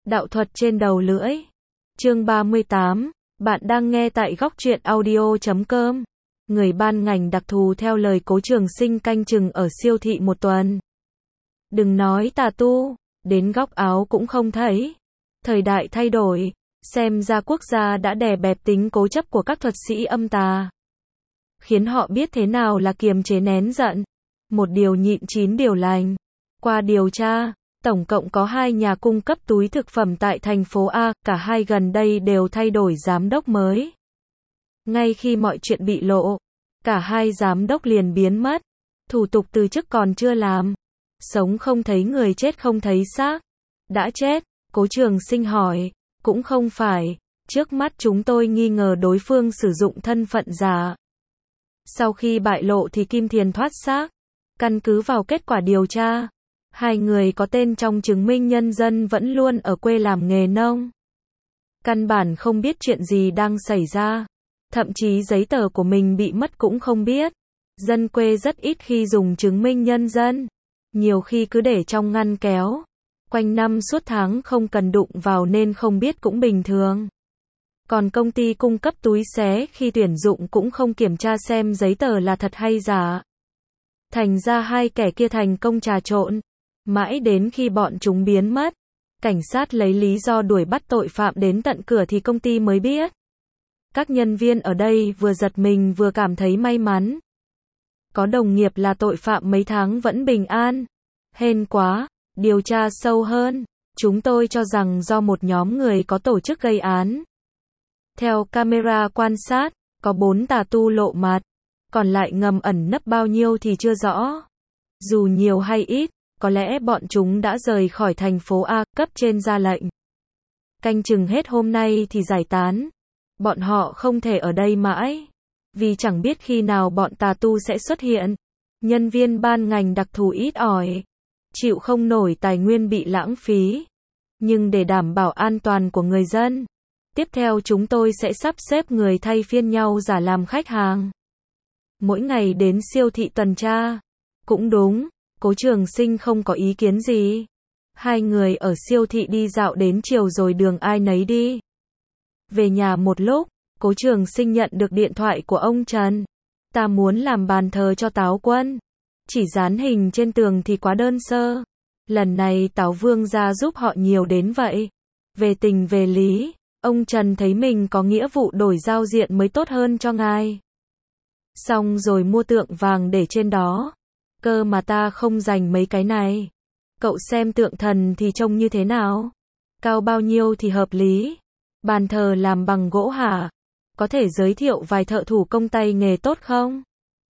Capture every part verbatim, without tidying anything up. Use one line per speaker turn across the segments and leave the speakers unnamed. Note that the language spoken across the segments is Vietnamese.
Đạo thuật trên đầu lưỡi. Chương ba mươi tám, bạn đang nghe tại góc truyện audio chấm com. Người ban ngành đặc thù theo lời Cố Trường Sinh canh chừng ở siêu thị một tuần. Đừng nói tà tu, đến góc áo cũng không thấy. Thời đại thay đổi, xem ra quốc gia đã đè bẹp tính cố chấp của các thuật sĩ âm tà. Khiến họ biết thế nào là kiềm chế nén giận. Một điều nhịn chín điều lành. Qua điều tra, tổng cộng có hai nhà cung cấp túi thực phẩm tại thành phố A, cả hai gần đây đều thay đổi giám đốc mới. Ngay khi mọi chuyện bị lộ, cả hai giám đốc liền biến mất. Thủ tục từ chức còn chưa làm. Sống không thấy người, chết không thấy xác. Đã chết, Cố Trường Sinh hỏi. Cũng không phải, trước mắt chúng tôi nghi ngờ đối phương sử dụng thân phận giả. Sau khi bại lộ thì Kim Thiền thoát xác. Căn cứ vào kết quả điều tra, hai người có tên trong chứng minh nhân dân vẫn luôn ở quê làm nghề nông. Căn bản không biết chuyện gì đang xảy ra. Thậm chí giấy tờ của mình bị mất cũng không biết. Dân quê rất ít khi dùng chứng minh nhân dân. Nhiều khi cứ để trong ngăn kéo. Quanh năm suốt tháng không cần đụng vào nên không biết cũng bình thường. Còn công ty cung cấp túi xé khi tuyển dụng cũng không kiểm tra xem giấy tờ là thật hay giả. Thành ra hai kẻ kia thành công trà trộn. Mãi đến khi bọn chúng biến mất, cảnh sát lấy lý do đuổi bắt tội phạm đến tận cửa thì công ty mới biết. Các nhân viên ở đây vừa giật mình vừa cảm thấy may mắn. Có đồng nghiệp là tội phạm mấy tháng vẫn bình an. Hên quá, điều tra sâu hơn, chúng tôi cho rằng do một nhóm người có tổ chức gây án. Theo camera quan sát, có bốn tà tu lộ mặt, còn lại ngầm ẩn nấp bao nhiêu thì chưa rõ. Dù nhiều hay ít, có lẽ bọn chúng đã rời khỏi thành phố A, cấp trên ra lệnh. Canh chừng hết hôm nay thì giải tán. Bọn họ không thể ở đây mãi, vì chẳng biết khi nào bọn tà tu sẽ xuất hiện. Nhân viên ban ngành đặc thù ít ỏi, chịu không nổi tài nguyên bị lãng phí. Nhưng để đảm bảo an toàn của người dân, tiếp theo chúng tôi sẽ sắp xếp người thay phiên nhau giả làm khách hàng. Mỗi ngày đến siêu thị tuần tra. Cũng đúng, Cố Trường Sinh không có ý kiến gì. Hai người ở siêu thị đi dạo đến chiều rồi đường ai nấy đi. Về nhà một lúc, Cố Trường Sinh nhận được điện thoại của ông Trần. Ta muốn làm bàn thờ cho Táo Quân. Chỉ dán hình trên tường thì quá đơn sơ. Lần này Táo Vương gia giúp họ nhiều đến vậy. Về tình về lý, ông Trần thấy mình có nghĩa vụ đổi giao diện mới tốt hơn cho ngài. Xong rồi mua tượng vàng để trên đó. Cơ mà ta không dành mấy cái này. Cậu xem tượng thần thì trông như thế nào? Cao bao nhiêu thì hợp lý? Bàn thờ làm bằng gỗ hả? Có thể giới thiệu vài thợ thủ công tay nghề tốt không?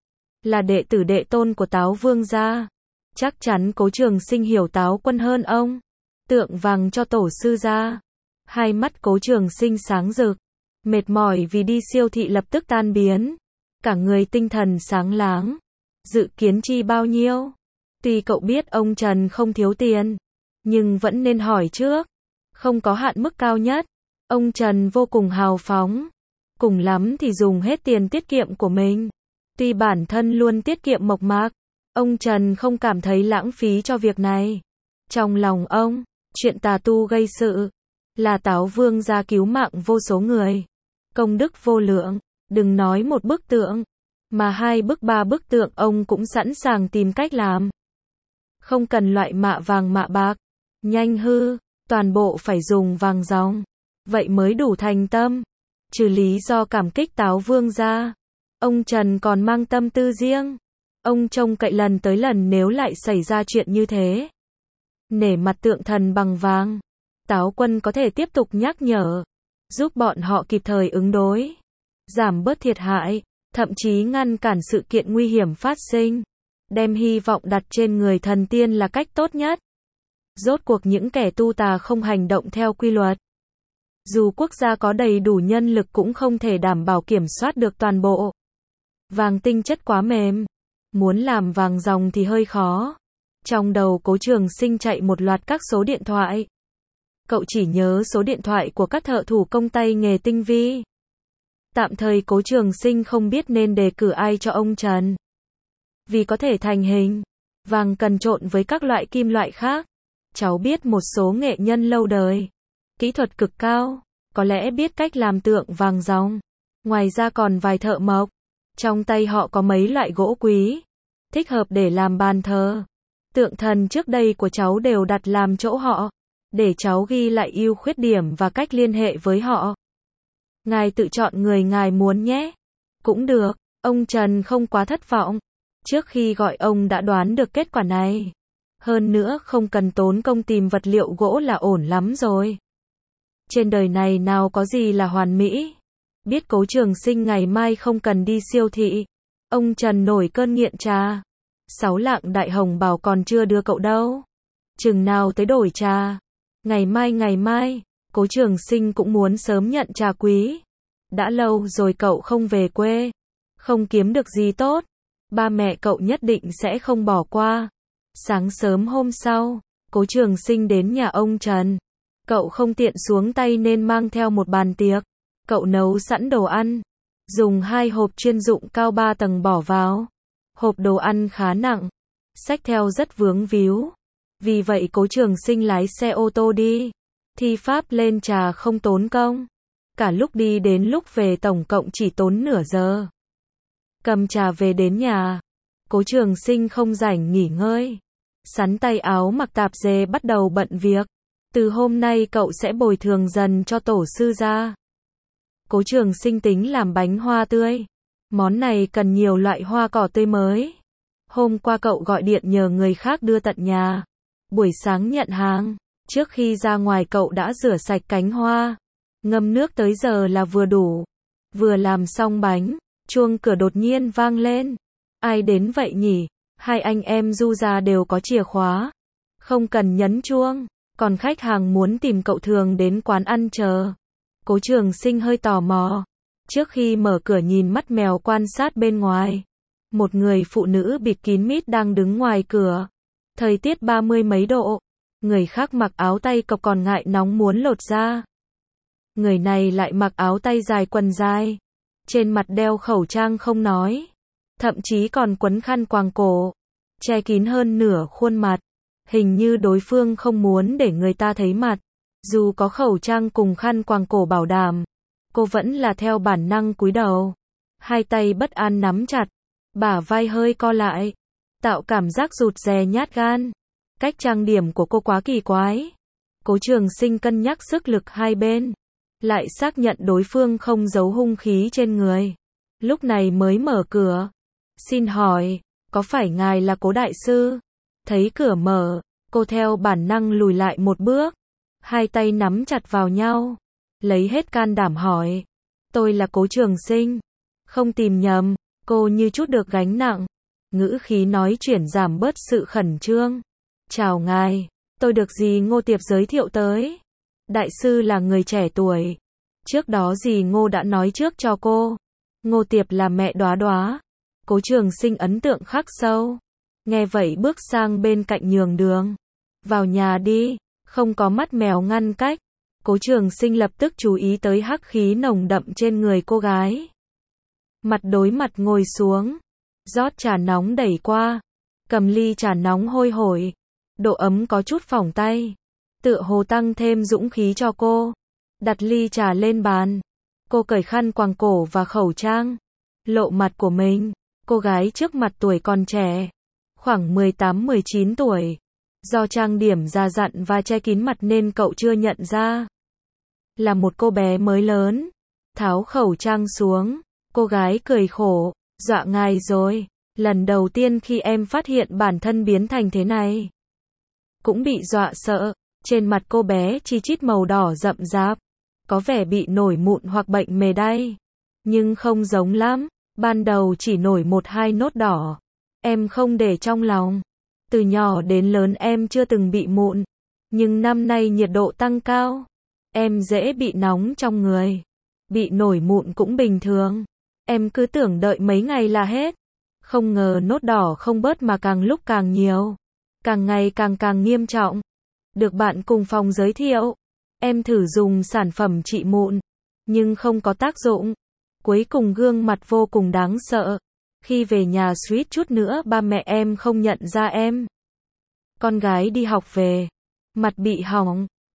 Là đệ tử đệ tôn của Táo Vương gia. Chắc chắn Cố Trường Sinh hiểu Táo Quân hơn ông. Tượng vàng cho tổ sư gia. Hai mắt Cố Trường Sinh sáng rực. Mệt mỏi vì đi siêu thị lập tức tan biến. Cả người tinh thần sáng láng. Dự kiến chi bao nhiêu? Tuy cậu biết ông Trần không thiếu tiền, nhưng vẫn nên hỏi trước. Không có hạn mức cao nhất. Ông Trần vô cùng hào phóng. Cùng lắm thì dùng hết tiền tiết kiệm của mình. Tuy bản thân luôn tiết kiệm mộc mạc, ông Trần không cảm thấy lãng phí cho việc này. Trong lòng ông, chuyện tà tu gây sự, là Táo Vương gia cứu mạng vô số người. Công đức vô lượng, đừng nói một bức tượng, mà hai bức ba bức tượng ông cũng sẵn sàng tìm cách làm. Không cần loại mạ vàng mạ bạc, nhanh hư, toàn bộ phải dùng vàng ròng. Vậy mới đủ thành tâm. Trừ lý do cảm kích Táo Vương gia, ông Trần còn mang tâm tư riêng. Ông trông cậy lần tới lần nếu lại xảy ra chuyện như thế. Nể mặt tượng thần bằng vàng, Táo Quân có thể tiếp tục nhắc nhở, giúp bọn họ kịp thời ứng đối, giảm bớt thiệt hại, thậm chí ngăn cản sự kiện nguy hiểm phát sinh. Đem hy vọng đặt trên người thần tiên là cách tốt nhất. Rốt cuộc những kẻ tu tà không hành động theo quy luật. Dù quốc gia có đầy đủ nhân lực cũng không thể đảm bảo kiểm soát được toàn bộ. Vàng tinh chất quá mềm. Muốn làm vàng ròng thì hơi khó. Trong đầu Cố Trường Sinh chạy một loạt các số điện thoại. Cậu chỉ nhớ số điện thoại của các thợ thủ công tay nghề tinh vi. Tạm thời Cố Trường Sinh không biết nên đề cử ai cho ông Trần. Vì có thể thành hình, vàng cần trộn với các loại kim loại khác. Cháu biết một số nghệ nhân lâu đời, kỹ thuật cực cao, có lẽ biết cách làm tượng vàng ròng. Ngoài ra còn vài thợ mộc. Trong tay họ có mấy loại gỗ quý, thích hợp để làm bàn thờ. Tượng thần trước đây của cháu đều đặt làm chỗ họ, để cháu ghi lại ưu khuyết điểm và cách liên hệ với họ. Ngài tự chọn người ngài muốn nhé. Cũng được, ông Trần không quá thất vọng. Trước khi gọi ông đã đoán được kết quả này. Hơn nữa không cần tốn công tìm vật liệu gỗ là ổn lắm rồi. Trên đời này nào có gì là hoàn mỹ. Biết Cố Trường Sinh ngày mai không cần đi siêu thị. Ông Trần nổi cơn nghiện trà. Sáu lạng đại hồng bảo còn chưa đưa cậu đâu. Chừng nào tới đổi trà. Ngày mai ngày mai, Cố Trường Sinh cũng muốn sớm nhận trà quý. Đã lâu rồi cậu không về quê. Không kiếm được gì tốt. Ba mẹ cậu nhất định sẽ không bỏ qua. Sáng sớm hôm sau, Cố Trường Sinh đến nhà ông Trần. Cậu không tiện xuống tay nên mang theo một bàn tiệc. Cậu nấu sẵn đồ ăn. Dùng hai hộp chuyên dụng cao ba tầng bỏ vào. Hộp đồ ăn khá nặng. Xách theo rất vướng víu. Vì vậy Cố Trường Sinh lái xe ô tô đi. Thi pháp lên trà không tốn công. Cả lúc đi đến lúc về tổng cộng chỉ tốn nửa giờ. Cầm trà về đến nhà. Cố Trường Sinh không rảnh nghỉ ngơi. Sắn tay áo mặc tạp dề bắt đầu bận việc. Từ hôm nay cậu sẽ bồi thường dần cho tổ sư gia. Cố Trường Sinh tính làm bánh hoa tươi. Món này cần nhiều loại hoa cỏ tươi mới. Hôm qua cậu gọi điện nhờ người khác đưa tận nhà. Buổi sáng nhận hàng. Trước khi ra ngoài cậu đã rửa sạch cánh hoa. Ngâm nước tới giờ là vừa đủ. Vừa làm xong bánh, chuông cửa đột nhiên vang lên. Ai đến vậy nhỉ? Hai anh em Du gia đều có chìa khóa. Không cần nhấn chuông. Còn khách hàng muốn tìm cậu thường đến quán ăn chờ. Cố Trường Sinh hơi tò mò. Trước khi mở cửa nhìn mắt mèo quan sát bên ngoài. Một người phụ nữ bịt kín mít đang đứng ngoài cửa. Thời tiết ba mươi mấy độ. Người khác mặc áo tay cộc còn ngại nóng muốn lột ra. Người này lại mặc áo tay dài quần dài. Trên mặt đeo khẩu trang không nói. Thậm chí còn quấn khăn quàng cổ. Che kín hơn nửa khuôn mặt. Hình như đối phương không muốn để người ta thấy mặt. Dù có khẩu trang cùng khăn quàng cổ bảo đảm, cô vẫn là theo bản năng cúi đầu. Hai tay bất an nắm chặt. Bả vai hơi co lại. Tạo cảm giác rụt rè nhát gan. Cách trang điểm của cô quá kỳ quái. Cố Trường Sinh cân nhắc sức lực hai bên. Lại xác nhận đối phương không giấu hung khí trên người. Lúc này mới mở cửa. Xin hỏi, có phải ngài là Cố đại sư? Thấy cửa mở, cô theo bản năng lùi lại một bước. Hai tay nắm chặt vào nhau. Lấy hết can đảm hỏi. Tôi là Cố Trường Sinh. Không tìm nhầm, cô như chút được gánh nặng. Ngữ khí nói chuyển giảm bớt sự khẩn trương. Chào ngài, tôi được dì Ngô Tiệp giới thiệu tới. Đại sư là người trẻ tuổi. Trước đó dì Ngô đã nói trước cho cô. Ngô Tiệp là mẹ Đóa Đóa. Cố Trường Sinh ấn tượng khắc sâu. Nghe vậy bước sang bên cạnh nhường đường. Vào nhà đi, không có mắt mèo ngăn cách. Cố Trường Sinh lập tức chú ý tới hắc khí nồng đậm trên người cô gái. Mặt đối mặt ngồi xuống. Rót trà nóng đẩy qua. Cầm ly trà nóng hôi hổi. Độ ấm có chút phỏng tay. Tựa hồ tăng thêm dũng khí cho cô. Đặt ly trà lên bàn. Cô cởi khăn quàng cổ và khẩu trang. Lộ mặt của mình. Cô gái trước mặt tuổi còn trẻ. Khoảng mười tám mười chín tuổi. Do trang điểm già dặn và che kín mặt nên cậu chưa nhận ra. Là một cô bé mới lớn. Tháo khẩu trang xuống. Cô gái cười khổ. Dọa ngài rồi. Lần đầu tiên khi em phát hiện bản thân biến thành thế này. Cũng bị dọa sợ. Trên mặt cô bé chi chít màu đỏ rậm rạp. Có vẻ bị nổi mụn hoặc bệnh mề đay. Nhưng không giống lắm. Ban đầu chỉ nổi một hai nốt đỏ. Em không để trong lòng. Từ nhỏ đến lớn em chưa từng bị mụn. Nhưng năm nay nhiệt độ tăng cao. Em dễ bị nóng trong người. Bị nổi mụn cũng bình thường. Em cứ tưởng đợi mấy ngày là hết. Không ngờ nốt đỏ không bớt mà càng lúc càng nhiều. Càng ngày càng càng nghiêm trọng. Được bạn cùng phòng giới thiệu. Em thử dùng sản phẩm trị mụn. Nhưng không có tác dụng. Cuối cùng gương mặt vô cùng đáng sợ. Khi về nhà suýt chút nữa ba mẹ em không nhận ra em. Con gái đi học về. Mặt bị hỏng.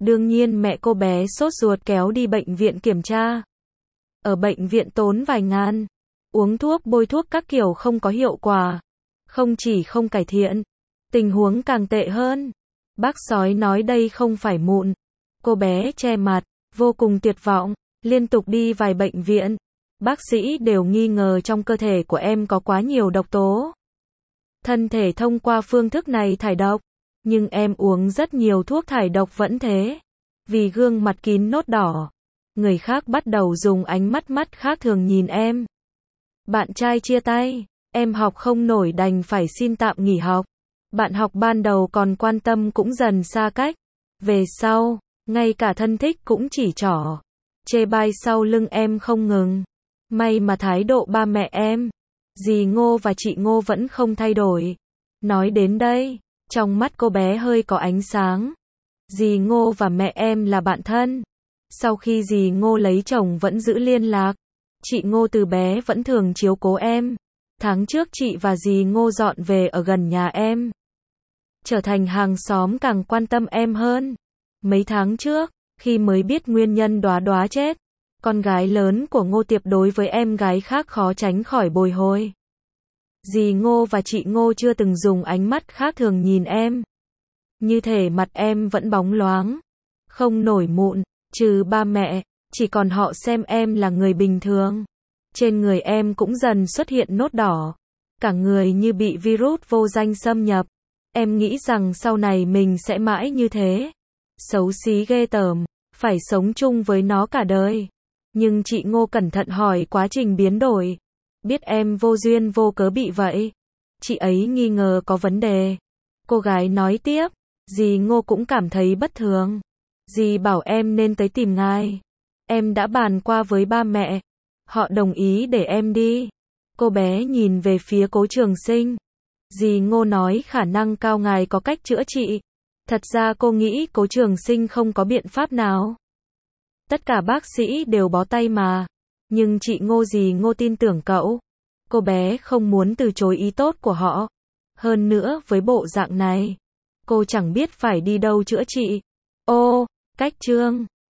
Đương nhiên mẹ cô bé sốt ruột kéo đi bệnh viện kiểm tra. Ở bệnh viện tốn vài ngàn. Uống thuốc bôi thuốc các kiểu không có hiệu quả. Không chỉ không cải thiện, tình huống càng tệ hơn. Bác sói nói đây không phải mụn. Cô bé che mặt, vô cùng tuyệt vọng, liên tục đi vài bệnh viện. Bác sĩ đều nghi ngờ trong cơ thể của em có quá nhiều độc tố. Thân thể thông qua phương thức này thải độc, nhưng em uống rất nhiều thuốc thải độc vẫn thế. Vì gương mặt kín nốt đỏ, người khác bắt đầu dùng ánh mắt mắt khác thường nhìn em. Bạn trai chia tay, em học không nổi đành phải xin tạm nghỉ học. Bạn học ban đầu còn quan tâm cũng dần xa cách. Về sau, ngay cả thân thích cũng chỉ trỏ, chê bai sau lưng em không ngừng. May mà thái độ ba mẹ em, dì Ngô và chị Ngô vẫn không thay đổi. Nói đến đây, trong mắt cô bé hơi có ánh sáng. Dì Ngô và mẹ em là bạn thân. Sau khi dì Ngô lấy chồng vẫn giữ liên lạc. Chị Ngô từ bé vẫn thường chiếu cố em. Tháng trước chị và dì Ngô dọn về ở gần nhà em. Trở thành hàng xóm càng quan tâm em hơn. Mấy tháng trước, khi mới biết nguyên nhân Đoá Đoá chết, con gái lớn của Ngô Tiệp đối với em gái khác khó tránh khỏi bồi hồi. Dì Ngô và chị Ngô chưa từng dùng ánh mắt khác thường nhìn em. Như thể mặt em vẫn bóng loáng, không nổi mụn, trừ ba mẹ, chỉ còn họ xem em là người bình thường. Trên người em cũng dần xuất hiện nốt đỏ, cả người như bị virus vô danh xâm nhập. Em nghĩ rằng sau này mình sẽ mãi như thế. Xấu xí ghê tởm, phải sống chung với nó cả đời. Nhưng chị Ngô cẩn thận hỏi quá trình biến đổi. Biết em vô duyên vô cớ bị vậy. Chị ấy nghi ngờ có vấn đề. Cô gái nói tiếp, dì Ngô cũng cảm thấy bất thường. Dì bảo em nên tới tìm ngài. Em đã bàn qua với ba mẹ. Họ đồng ý để em đi. Cô bé nhìn về phía Cố Trường Sinh. Dì Ngô nói khả năng cao ngài có cách chữa trị. Thật ra cô nghĩ Cố Trường Sinh không có biện pháp nào. Tất cả bác sĩ đều bó tay mà. Nhưng chị Ngô dì Ngô tin tưởng cậu. Cô bé không muốn từ chối ý tốt của họ. Hơn nữa với bộ dạng này, cô chẳng biết phải đi đâu chữa trị. Ô, cách chương